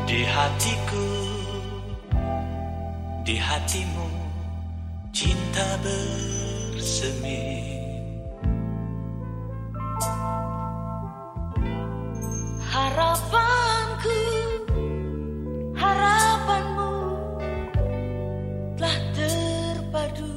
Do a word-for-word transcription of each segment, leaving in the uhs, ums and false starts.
Di hatiku, di hatimu, cinta bersemi. Harapanku, harapanmu telah terpadu.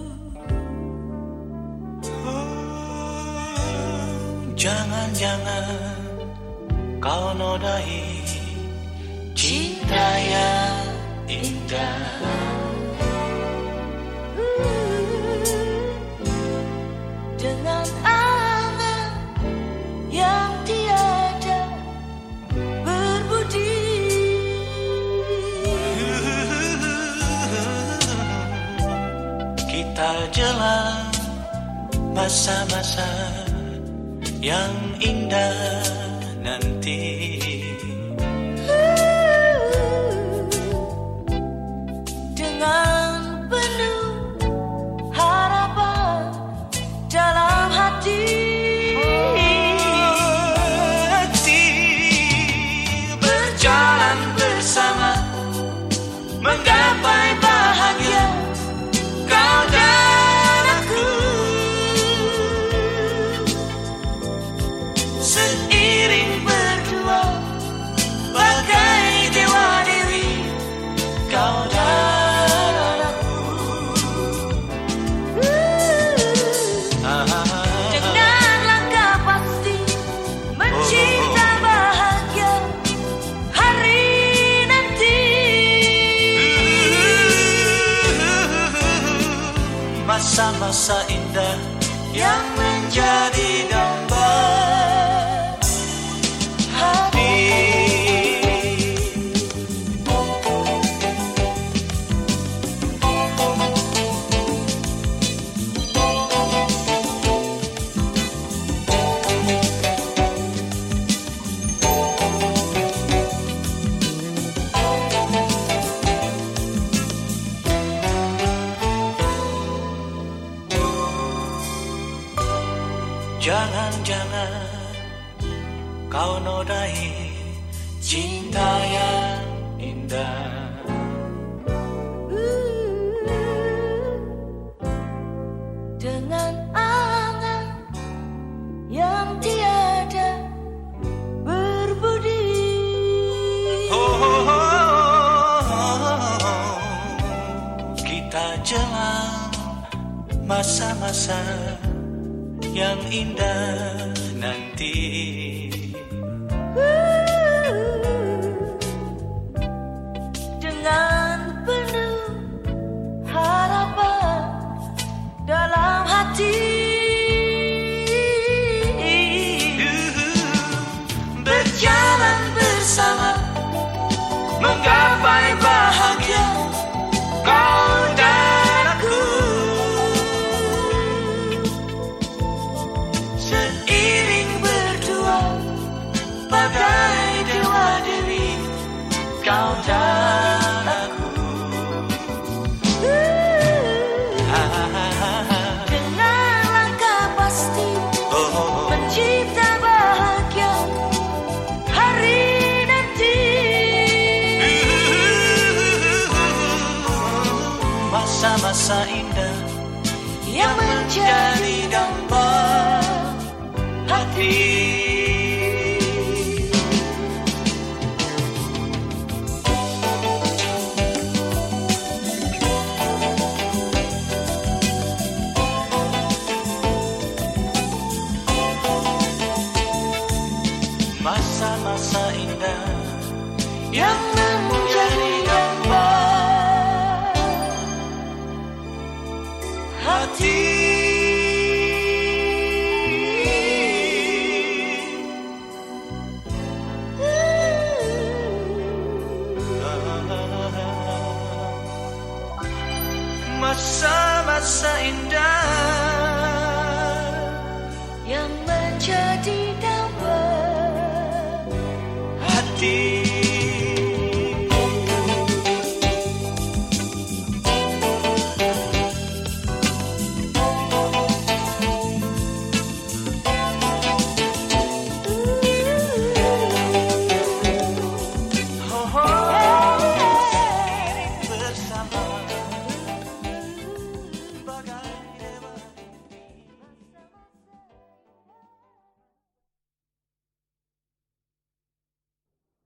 Oh, jangan-jangan kau nodai cinta yang indah. Dengan angan yang tiada berbudi. Kita jalan masa-masa yang indah nanti. Dengan penuh harapan dalam hati. Hati berjalan bersama menggapai bahagia, kau dan aku. Seiring berdua bagai dewa dewi, kau dan aku. Dengan langkah pasti mencipta bahagia hari nanti. Masa-masa indah yang menjadi damba hati. Jangan-jangan kau nodai cinta yang indah. Dengan angan yang tiada berbudi. Oh, oh, oh, oh. Kita jalan masa-masa yang indah nanti. Dengan penuh harapan dalam hati. Berjalan bersama menggapai bahagia, kau dan aku. Seiring berdua bagai dewa dewi, kau dan aku. Dengan langkah pasti mencipta bahagia hari nanti. Masa-masa indah Yang menjadi damba hati. Masa-masa indah yang menjadi damba hati. Masa-masa indah yang menjadi damba hati.